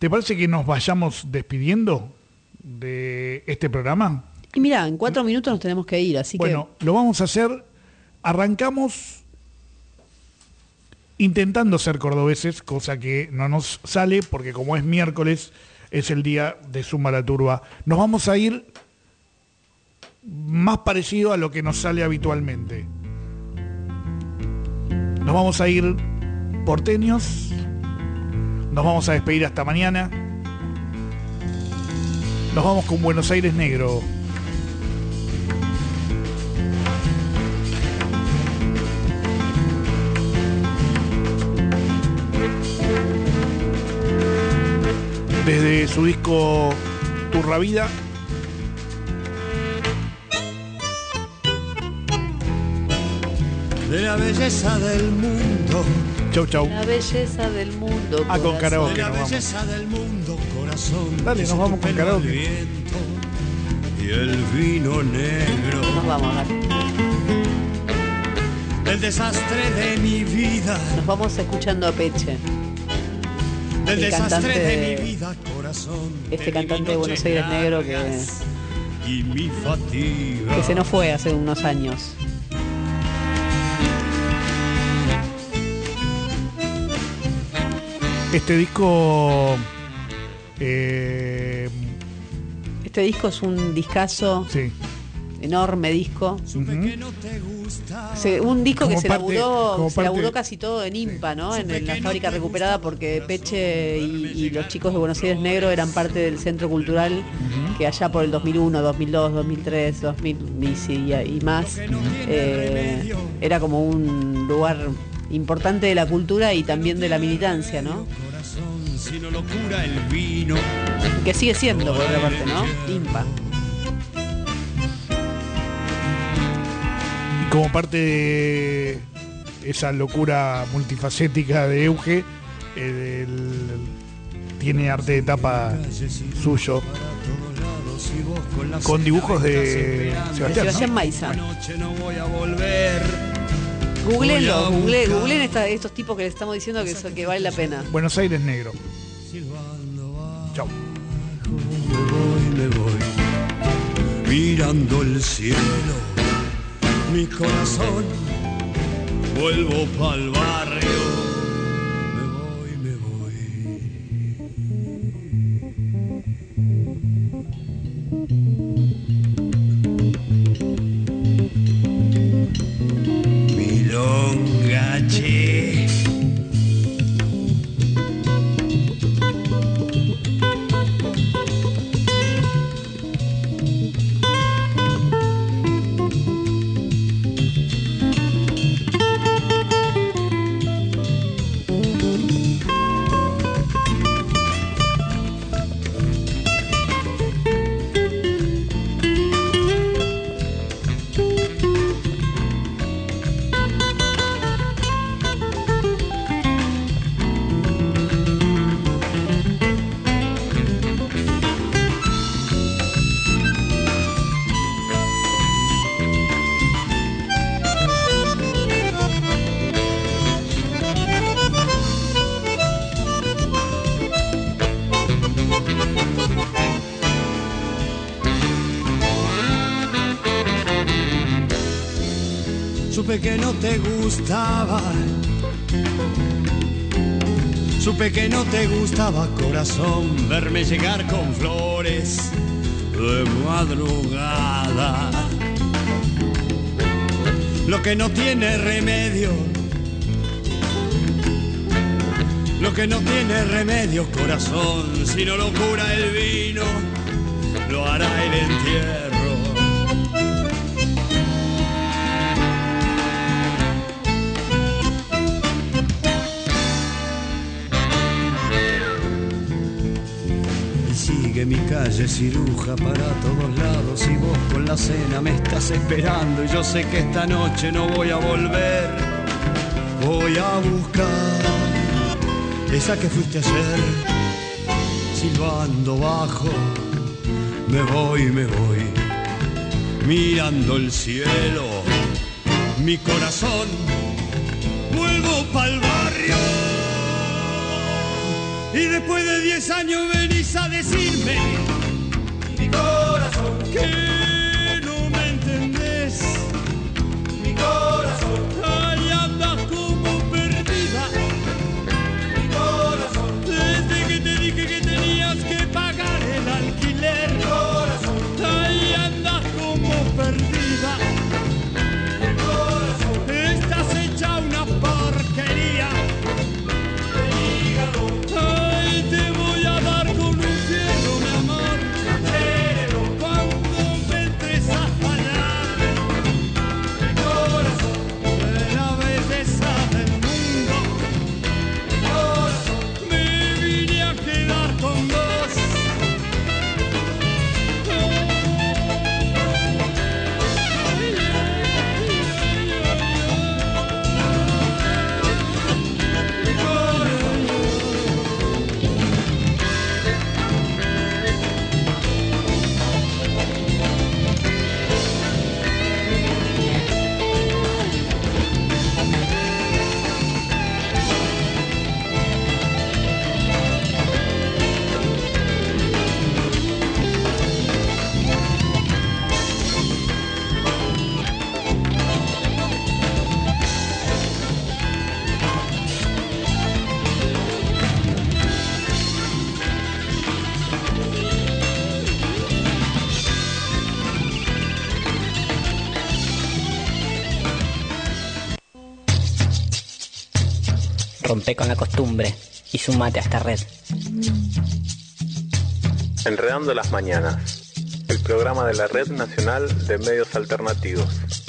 ¿Te parece que nos vayamos despidiendo de este programa? Y mira, en 4 minutos nos tenemos que ir, así bueno, lo vamos a hacer. Arrancamos intentando ser cordobeses, cosa que no nos sale porque como es miércoles, es el día de Zumba la Turba. Nos vamos a ir más parecido a lo que nos sale habitualmente. Nos vamos a ir porteños. Nos vamos a despedir hasta mañana. Nos vamos con Buenos Aires Negro. Desde su disco Turra Vida. De la belleza del mundo. Chau, chau. La belleza del mundo. Con karaoke. De la belleza del mundo, corazón. Dale, nos vamos con karaoke. Y el vino negro. Nos vamos, dale. El desastre de mi vida. Nos vamos escuchando a Peche. El desastre de mi de vida, corazón. este cantante de Buenos Aires Negro y mi fatiga. que se nos fue hace unos años. Este disco... Este disco es un discazo, sí. Enorme disco. Uh-huh. Un disco Como que se parte- como parte- laburó casi todo en IMPA, ¿no? En la fábrica recuperada, porque Peche y los chicos de Buenos Aires Negro eran parte del centro cultural que allá por el 2001, 2002, 2003, 2000 y más, era como un lugar importante de la cultura y también de la militancia, ¿no? Si no lo cura el vino. Que sigue siendo, por otra parte, ¿no? IMPA. Y como parte de esa locura multifacética de Euge, tiene arte de tapa suyo, con dibujos de Sebastián, ¿no? Maiza. Noche no voy a volver. Googleenlo, googleen estos tipos que les estamos diciendo que vale la pena. Buenos Aires Negro. Chau. Me voy, mirando el cielo, mi corazón, vuelvo pa'l barrio, me voy. Milonga, che. Supe que no te gustaba. Supe que no te gustaba, corazón, verme llegar con flores de madrugada. Lo que no tiene remedio, lo que no tiene remedio, corazón, si no lo cura el vino, lo hará el entierro. Sigue mi calle ciruja para todos lados y vos con la cena me estás esperando y yo sé que esta noche no voy a volver. Voy a buscar esa que fuiste ayer, silbando bajo. Me voy, mirando el cielo, mi corazón, vuelvo pa'l barrio. Y después de 10 años venís a decirme, mi corazón, que no me entendés. Mi corazón, ahí andas como perdida. Mi corazón, desde que te dije que tenías que pagar el alquiler. Mi corazón, ahí andas como perdida. Mi corazón, estás hecha una porquería. Ay, te voy a dar con un cielo, mi amor, cuando me entres a fallar. Mi corazón, de la belleza del mundo. Mi corazón, me vine a quedar con vos. Rompe con la costumbre y sumate a esta red. Enredando las mañanas, el programa de la Red Nacional de Medios Alternativos.